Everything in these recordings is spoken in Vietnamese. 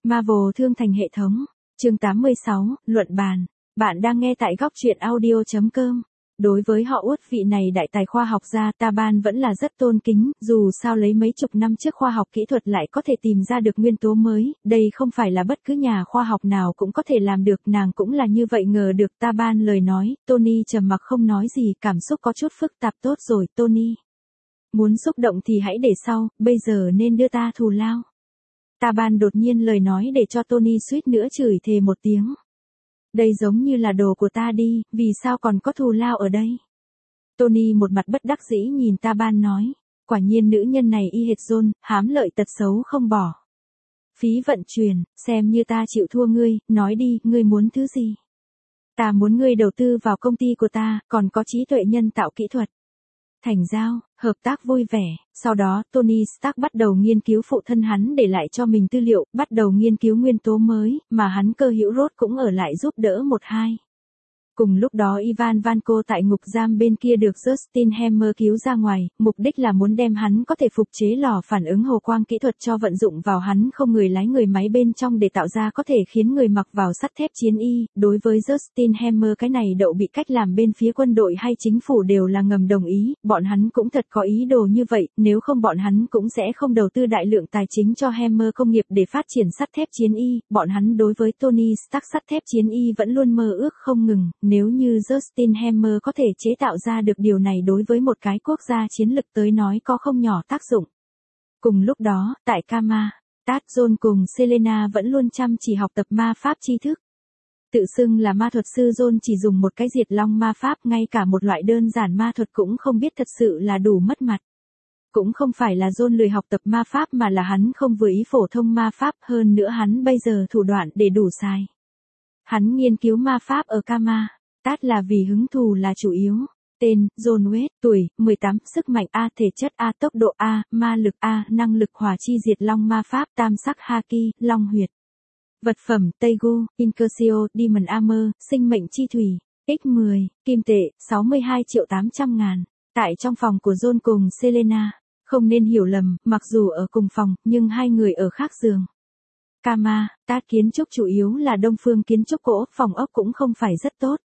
Marvel thương thành hệ thống. Chương 86, luận bàn. Bạn đang nghe tại góc truyện audio.com. Đối với họ Uất vị này đại tài khoa học gia Taban vẫn là rất tôn kính, dù sao lấy mấy chục năm trước khoa học kỹ thuật lại có thể tìm ra được nguyên tố mới, đây không phải là bất cứ nhà khoa học nào cũng có thể làm được, nàng cũng là như vậy ngờ được Taban lời nói. Tony trầm mặc không nói gì, cảm xúc có chút phức tạp. Tốt rồi Tony. Muốn xúc động thì hãy để sau, bây giờ nên đưa ta thù lao. Taban đột nhiên lời nói để cho Tony suýt nữa chửi thề một tiếng. Đây giống như là đồ của ta đi, vì sao còn có thù lao ở đây? Tony một mặt bất đắc dĩ nhìn Taban nói, quả nhiên nữ nhân này y hệt John, hám lợi tật xấu không bỏ. Phí vận chuyển, xem như ta chịu thua ngươi, nói đi, ngươi muốn thứ gì? Ta muốn ngươi đầu tư vào công ty của ta, còn có trí tuệ nhân tạo kỹ thuật. Thành giao, hợp tác vui vẻ. Sau đó, Tony Stark bắt đầu nghiên cứu phụ thân hắn để lại cho mình tư liệu, bắt đầu nghiên cứu nguyên tố mới, mà hắn cơ hữu Roth cũng ở lại giúp đỡ một hai. Cùng lúc đó Ivan Vanko tại ngục giam bên kia được Justin Hammer cứu ra ngoài, mục đích là muốn đem hắn có thể phục chế lò phản ứng hồ quang kỹ thuật cho vận dụng vào hắn không người lái người máy bên trong để tạo ra có thể khiến người mặc vào sắt thép chiến y. Đối với Justin Hammer cái này đậu bị cách làm bên phía quân đội hay chính phủ đều là ngầm đồng ý, bọn hắn cũng thật có ý đồ như vậy, nếu không bọn hắn cũng sẽ không đầu tư đại lượng tài chính cho Hammer công nghiệp để phát triển sắt thép chiến y. Bọn hắn đối với Tony Stark sắt thép chiến y vẫn luôn mơ ước không ngừng. Nếu như Justin Hammer có thể chế tạo ra được điều này đối với một cái quốc gia chiến lực tới nói có không nhỏ tác dụng. Cùng lúc đó, tại Kama, Tad John cùng Selena vẫn luôn chăm chỉ học tập ma pháp tri thức. Tự xưng là ma thuật sư John chỉ dùng một cái diệt long ma pháp, ngay cả một loại đơn giản ma thuật cũng không biết, thật sự là đủ mất mặt. Cũng không phải là John lười học tập ma pháp mà là hắn không vừa ý phổ thông ma pháp, hơn nữa hắn bây giờ thủ đoạn để đủ xài. Hắn nghiên cứu ma pháp ở Kama. Tad là vì hứng thú là chủ yếu. Tên, John West, tuổi, 18, sức mạnh A, thể chất A, tốc độ A, ma lực A, năng lực hỏa chi diệt long ma pháp, tam sắc Haki, long huyệt. Vật phẩm, Teigu, Incursio, Demon Armor, sinh mệnh chi thủy, X10, kim tệ, 62.800.000. Tại trong phòng của John cùng Selena, không nên hiểu lầm, mặc dù ở cùng phòng, nhưng hai người ở khác giường. Kama, Tad kiến trúc chủ yếu là đông phương kiến trúc gỗ, phòng ốc cũng không phải rất tốt.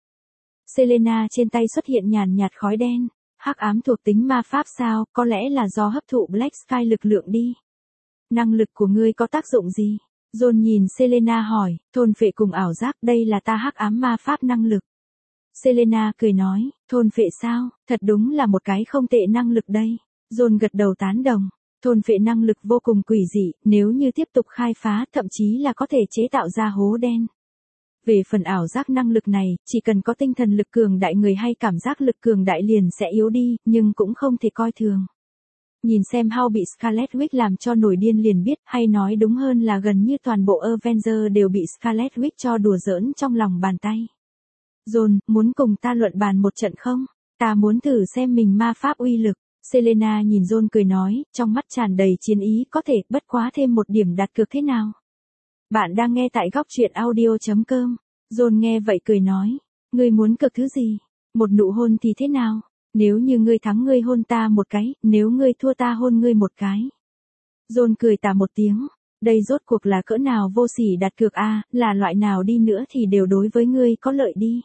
Selena trên tay xuất hiện nhàn nhạt khói đen, hắc ám thuộc tính ma pháp sao, có lẽ là do hấp thụ Black Sky lực lượng đi. Năng lực của ngươi có tác dụng gì? John nhìn Selena hỏi, thôn phệ cùng ảo giác, đây là ta hắc ám ma pháp năng lực. Selena cười nói, thôn phệ sao, thật đúng là một cái không tệ năng lực đây. John gật đầu tán đồng, thôn phệ năng lực vô cùng quỷ dị, nếu như tiếp tục khai phá thậm chí là có thể chế tạo ra hố đen. Về phần ảo giác năng lực này, chỉ cần có tinh thần lực cường đại người hay cảm giác lực cường đại liền sẽ yếu đi, nhưng cũng không thể coi thường. Nhìn xem How bị Scarlet Witch làm cho nổi điên liền biết, hay nói đúng hơn là gần như toàn bộ Avenger đều bị Scarlet Witch cho đùa giỡn trong lòng bàn tay. John, muốn cùng ta luận bàn một trận không? Ta muốn thử xem mình ma pháp uy lực. Selena nhìn John cười nói, trong mắt tràn đầy chiến ý, có thể, bất quá thêm một điểm đặt cược thế nào? Bạn đang nghe tại góc truyện audio.com. John nghe vậy cười nói, ngươi muốn cược thứ gì? Một nụ hôn thì thế nào? Nếu như ngươi thắng ngươi hôn ta một cái, nếu ngươi thua ta hôn ngươi một cái. John cười tà một tiếng, đây rốt cuộc là cỡ nào vô sỉ đặt cược a, là loại nào đi nữa thì đều đối với ngươi có lợi đi.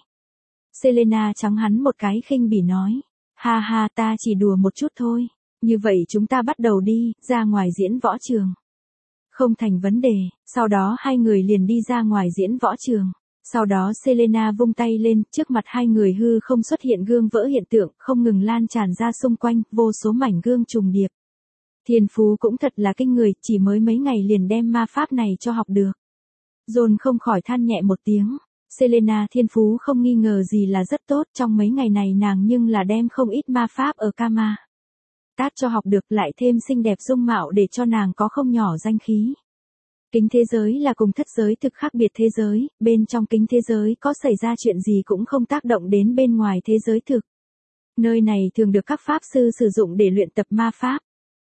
Selena trắng hắn một cái khinh bỉ nói, ha ha, ta chỉ đùa một chút thôi, như vậy chúng ta bắt đầu đi, ra ngoài diễn võ trường. Không thành vấn đề, sau đó hai người liền đi ra ngoài diễn võ trường. Sau đó Selena vung tay lên, trước mặt hai người hư không xuất hiện gương vỡ hiện tượng, không ngừng lan tràn ra xung quanh, vô số mảnh gương trùng điệp. Thiên phú cũng thật là kinh người, chỉ mới mấy ngày liền đem ma pháp này cho học được. John không khỏi than nhẹ một tiếng. Selena thiên phú không nghi ngờ gì là rất tốt, trong mấy ngày này nàng nhưng là đem không ít ma pháp ở Kama. Tad cho học được, lại thêm xinh đẹp dung mạo để cho nàng có không nhỏ danh khí. Kính thế giới là cùng thất giới thực khác biệt thế giới, bên trong kính thế giới có xảy ra chuyện gì cũng không tác động đến bên ngoài thế giới thực. Nơi này thường được các pháp sư sử dụng để luyện tập ma pháp.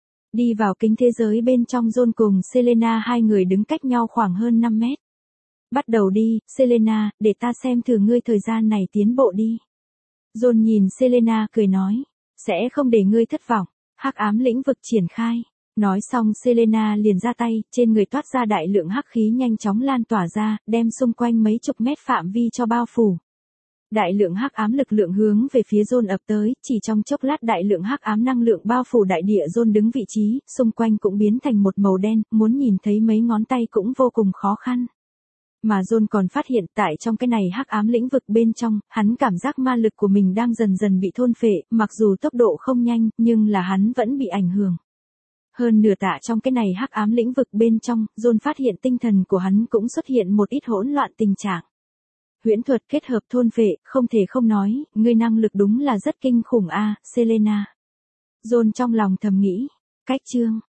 Đi vào kính thế giới bên trong, John cùng Selena hai người đứng cách nhau khoảng hơn 5 mét. Bắt đầu đi, Selena, để ta xem thử ngươi thời gian này tiến bộ đi. John nhìn Selena cười nói, sẽ không để ngươi thất vọng. Hắc ám lĩnh vực triển khai. Nói xong Selena liền ra tay, trên người toát ra đại lượng hắc khí nhanh chóng lan tỏa ra, đem xung quanh mấy chục mét phạm vi cho bao phủ. Đại lượng hắc ám lực lượng hướng về phía John ập tới, chỉ trong chốc lát đại lượng hắc ám năng lượng bao phủ đại địa John đứng vị trí, xung quanh cũng biến thành một màu đen, muốn nhìn thấy mấy ngón tay cũng vô cùng khó khăn. Mà John còn phát hiện tại trong cái này hắc ám lĩnh vực bên trong, hắn cảm giác ma lực của mình đang dần dần bị thôn phệ, mặc dù tốc độ không nhanh, nhưng là hắn vẫn bị ảnh hưởng. Hơn nửa tạ trong cái này hắc ám lĩnh vực bên trong, John phát hiện tinh thần của hắn cũng xuất hiện một ít hỗn loạn tình trạng. Huyễn thuật kết hợp thôn phệ, không thể không nói, ngươi năng lực đúng là rất kinh khủng a, Selena. John trong lòng thầm nghĩ. Cách chương